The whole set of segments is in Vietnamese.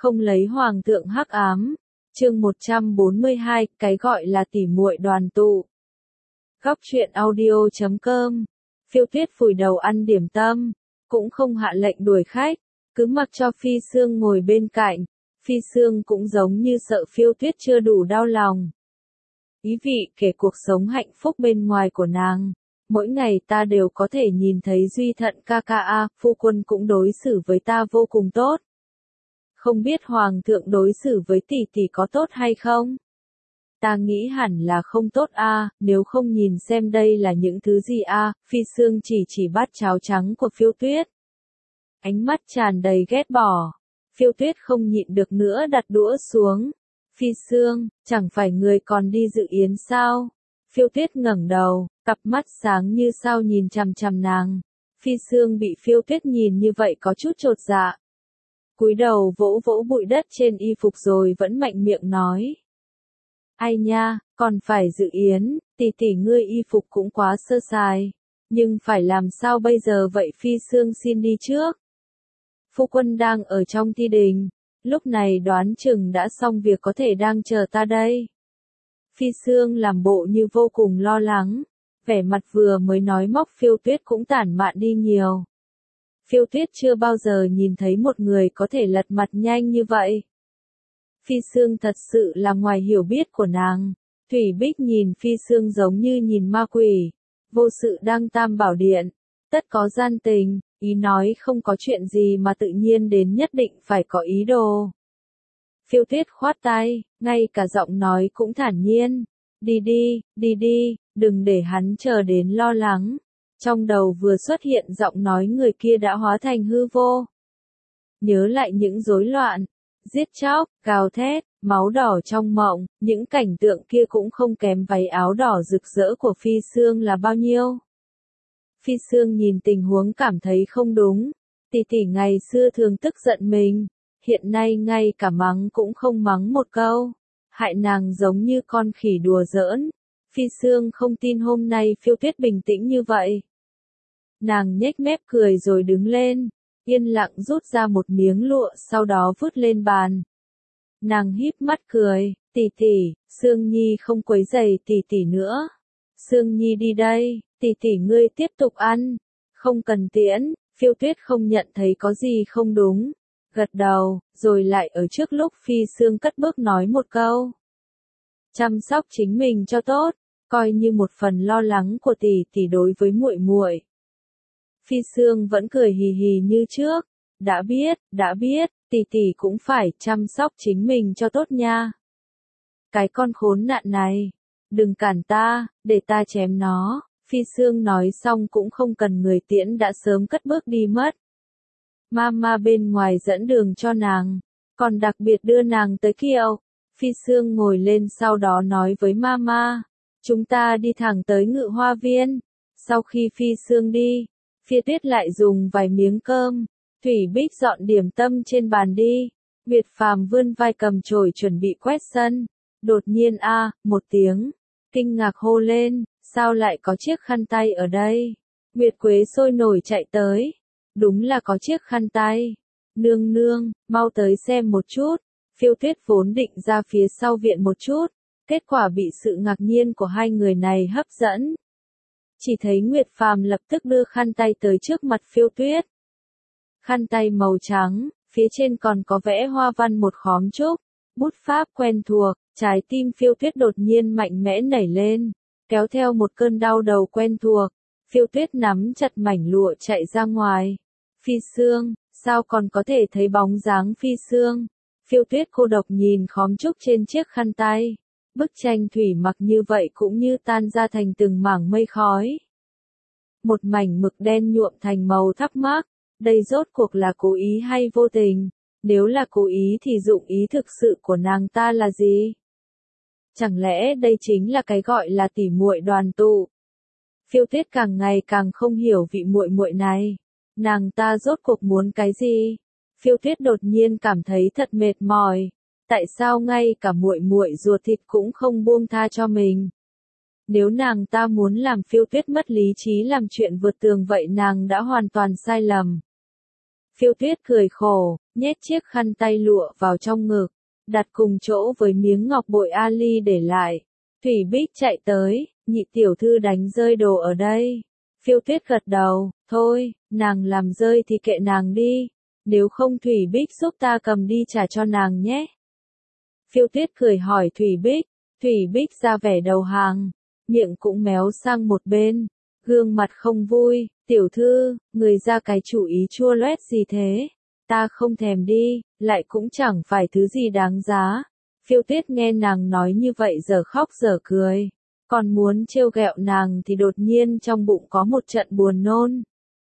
Không lấy hoàng thượng hắc ám. Chương 142, cái gọi là tỉ muội đoàn tụ. Góc truyện audio.com. Phiêu Tuyết vùi đầu ăn điểm tâm, cũng không hạ lệnh đuổi khách, cứ mặc cho Phi Sương ngồi bên cạnh. Phi Sương cũng giống như sợ Phiêu Tuyết chưa đủ đau lòng. Ý vị kể cuộc sống hạnh phúc bên ngoài của nàng. Mỗi ngày ta đều có thể nhìn thấy Duy Thận ca ca a, phu quân cũng đối xử với ta vô cùng tốt. Không biết hoàng thượng đối xử với tỷ tỷ có tốt hay không? Ta nghĩ hẳn là không tốt a, nếu không nhìn xem đây là những thứ gì a. Phi Sương chỉ bát cháo trắng của Phiêu Tuyết. Ánh mắt tràn đầy ghét bỏ. Phiêu Tuyết không nhịn được nữa đặt đũa xuống. Phi Sương, chẳng phải người còn đi dự yến sao? Phiêu Tuyết ngẩng đầu, cặp mắt sáng như sao nhìn chằm chằm nàng. Phi Sương bị Phiêu Tuyết nhìn như vậy có chút chột dạ. Cúi đầu vỗ vỗ bụi đất trên y phục rồi vẫn mạnh miệng nói. Ai nha, còn phải dự yến, tỷ ngươi y phục cũng quá sơ sài. Nhưng phải làm sao bây giờ vậy? Phi Sương xin đi trước. Phu quân đang ở trong thi đình, lúc này đoán chừng đã xong việc có thể đang chờ ta đây. Phi Sương làm bộ như vô cùng lo lắng, vẻ mặt vừa mới nói móc Phiêu Tuyết cũng tản mạn đi nhiều. Phiêu Tuyết chưa bao giờ nhìn thấy một người có thể lật mặt nhanh như vậy. Phi Sương thật sự là ngoài hiểu biết của nàng. Thủy Bích nhìn Phi Sương giống như nhìn ma quỷ, vô sự đăng tam bảo điện, tất có gian tình, ý nói không có chuyện gì mà tự nhiên đến nhất định phải có ý đồ. Phiêu Tuyết khoát tay, ngay cả giọng nói cũng thản nhiên. Đi đi, đừng để hắn chờ đến lo lắng. Trong đầu vừa xuất hiện giọng nói người kia đã hóa thành hư vô. Nhớ lại những rối loạn, giết chóc, gào thét, máu đỏ trong mộng, những cảnh tượng kia cũng không kém váy áo đỏ rực rỡ của Phi Sương là bao nhiêu. Phi Sương nhìn tình huống cảm thấy không đúng. Tỷ ngày xưa thường tức giận mình, hiện nay ngay cả mắng cũng không mắng một câu, hại nàng giống như con khỉ đùa giỡn. Phi Sương không tin hôm nay Phiêu Tuyết bình tĩnh như vậy. Nàng nhếch mép cười rồi đứng lên, yên lặng rút ra một miếng lụa sau đó vứt lên bàn. Nàng híp mắt cười, tỷ, Sương Nhi không quấy rầy tỷ nữa. Sương Nhi đi đây, tỷ ngươi tiếp tục ăn, không cần tiễn. Phiêu Tuyết không nhận thấy có gì không đúng, gật đầu, rồi lại ở trước lúc Phi Sương cất bước nói một câu. Chăm sóc chính mình cho tốt, coi như một phần lo lắng của tỷ đối với muội. Phi Sương vẫn cười hì hì như trước. Đã biết, tỷ cũng phải chăm sóc chính mình cho tốt nha. Cái con khốn nạn này, đừng cản ta, để ta chém nó. Phi Sương nói xong cũng không cần người tiễn đã sớm cất bước đi mất. Mama bên ngoài dẫn đường cho nàng, còn đặc biệt đưa nàng tới Kiệu. Phi Sương ngồi lên sau đó nói với Mama, chúng ta đi thẳng tới Ngự Hoa Viên. Sau khi Phi Sương đi, Phiêu Tuyết lại dùng vài miếng cơm. Thủy Bích dọn điểm tâm trên bàn đi. Nguyệt Phàm vươn vai cầm chổi chuẩn bị quét sân. Đột nhiên một tiếng, kinh ngạc hô lên, sao lại có chiếc khăn tay ở đây? Nguyệt Quế sôi nổi chạy tới. Đúng là có chiếc khăn tay. Nương, mau tới xem một chút. Phiêu Tuyết vốn định ra phía sau viện một chút, kết quả bị sự ngạc nhiên của hai người này hấp dẫn. Chỉ thấy Nguyệt Phàm lập tức đưa khăn tay tới trước mặt Phiêu Tuyết. Khăn tay màu trắng, phía trên còn có vẽ hoa văn một khóm trúc, bút pháp quen thuộc. Trái tim Phiêu Tuyết đột nhiên mạnh mẽ nảy lên, kéo theo một cơn đau đầu quen thuộc. Phiêu Tuyết nắm chặt mảnh lụa chạy ra ngoài. Phi Sương, sao còn có thể thấy bóng dáng Phi Sương? Phiêu Tuyết cô độc nhìn khóm trúc trên chiếc khăn tay. Bức tranh thủy mặc như vậy cũng như tan ra thành từng mảng mây khói. Một mảnh mực đen nhuộm thành màu thắc mắc. Đây rốt cuộc là cố ý hay vô tình? Nếu là cố ý thì dụng ý thực sự của nàng ta là gì? Chẳng lẽ đây chính là cái gọi là tỉ muội đoàn tụ? Phiêu Tuyết càng ngày càng không hiểu vị muội này. Nàng ta rốt cuộc muốn cái gì? Phiêu Tuyết đột nhiên cảm thấy thật mệt mỏi. Tại sao ngay cả muội ruột thịt cũng không buông tha cho mình? Nếu nàng ta muốn làm Phiêu Tuyết mất lý trí làm chuyện vượt tường vậy nàng đã hoàn toàn sai lầm. Phiêu Tuyết cười khổ, nhét chiếc khăn tay lụa vào trong ngực, đặt cùng chỗ với miếng ngọc bội Ali để lại. Thủy Bích chạy tới, nhị tiểu thư đánh rơi đồ ở đây. Phiêu Tuyết gật đầu, thôi, nàng làm rơi thì kệ nàng đi, nếu không Thủy Bích giúp ta cầm đi trả cho nàng nhé. Phiêu Tuyết cười hỏi Thủy Bích ra vẻ đầu hàng, miệng cũng méo sang một bên, gương mặt không vui, tiểu thư, người ra cái chủ ý chua loét gì thế, ta không thèm đi, lại cũng chẳng phải thứ gì đáng giá. Phiêu Tuyết nghe nàng nói như vậy giờ khóc giờ cười, còn muốn trêu ghẹo nàng thì đột nhiên trong bụng có một trận buồn nôn.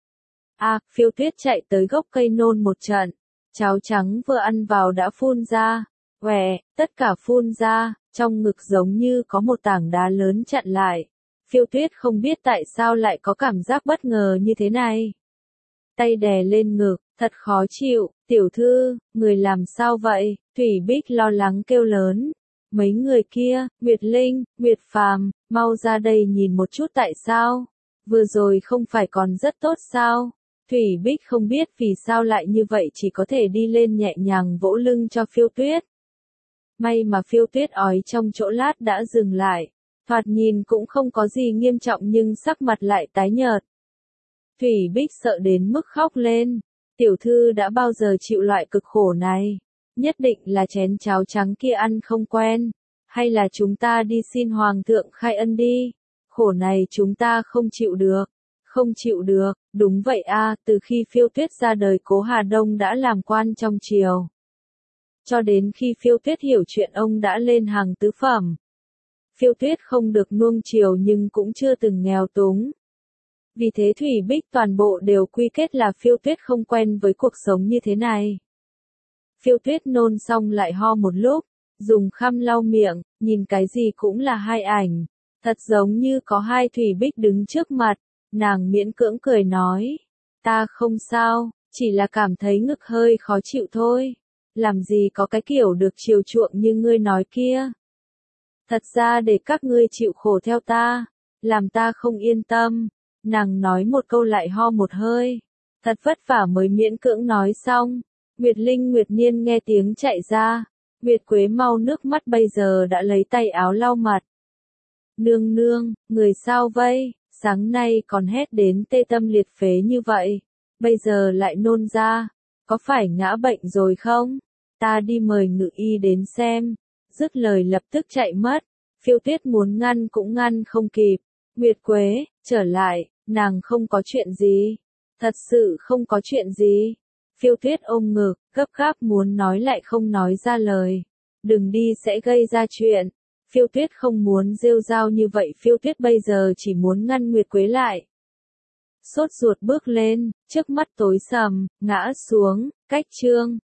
Phiêu Tuyết chạy tới gốc cây nôn một trận, cháo trắng vừa ăn vào đã phun ra, tất cả phun ra, trong ngực giống như có một tảng đá lớn chặn lại. Phiêu Tuyết không biết tại sao lại có cảm giác bất ngờ như thế này. Tay đè lên ngực, thật khó chịu, tiểu thư, người làm sao vậy? Thủy Bích lo lắng kêu lớn. Mấy người kia, Nguyệt Linh, Nguyệt Phàm, mau ra đây nhìn một chút tại sao? Vừa rồi không phải còn rất tốt sao? Thủy Bích không biết vì sao lại như vậy, chỉ có thể đi lên nhẹ nhàng vỗ lưng cho Phiêu Tuyết. May mà Phiêu Tuyết ói trong chỗ lát đã dừng lại, thoạt nhìn cũng không có gì nghiêm trọng nhưng sắc mặt lại tái nhợt. Thủy Bích sợ đến mức khóc lên, tiểu thư đã bao giờ chịu loại cực khổ này, nhất định là chén cháo trắng kia ăn không quen, hay là chúng ta đi xin hoàng thượng khai ân đi, khổ này chúng ta không chịu được. Không chịu được, đúng vậy từ khi Phiêu Tuyết ra đời Cố Hà Đông đã làm quan trong triều. Cho đến khi Phiêu Tuyết hiểu chuyện ông đã lên hàng tứ phẩm. Phiêu Tuyết không được nuông chiều nhưng cũng chưa từng nghèo túng. Vì thế Thủy Bích toàn bộ đều quy kết là Phiêu Tuyết không quen với cuộc sống như thế này. Phiêu Tuyết nôn xong lại ho một lúc, dùng khăn lau miệng, nhìn cái gì cũng là hai ảnh. Thật giống như có hai Thủy Bích đứng trước mặt, nàng miễn cưỡng cười nói. Ta không sao, chỉ là cảm thấy ngực hơi khó chịu thôi. Làm gì có cái kiểu được chiều chuộng như ngươi nói kia. Thật ra để các ngươi chịu khổ theo ta, làm ta không yên tâm. Nàng nói một câu lại ho một hơi. Thật vất vả mới miễn cưỡng nói xong. Nguyệt Linh Nguyệt Niên nghe tiếng chạy ra. Nguyệt Quế mau nước mắt bây giờ đã lấy tay áo lau mặt. Nương nương, người sao vậy? Sáng nay còn hét đến tê tâm liệt phế như vậy. Bây giờ lại nôn ra. Có phải ngã bệnh rồi không? Ta đi mời ngự y đến xem. Dứt lời lập tức chạy mất. Phiêu Tuyết muốn ngăn cũng ngăn không kịp. Nguyệt Quế, trở lại, nàng không có chuyện gì. Thật sự không có chuyện gì. Phiêu Tuyết ôm ngực, gấp gáp muốn nói lại không nói ra lời. Đừng đi sẽ gây ra chuyện. Phiêu Tuyết không muốn rêu rao như vậy, Phiêu Tuyết bây giờ chỉ muốn ngăn Nguyệt Quế lại. Sốt ruột bước lên, trước mắt tối sầm, ngã xuống, cách chương.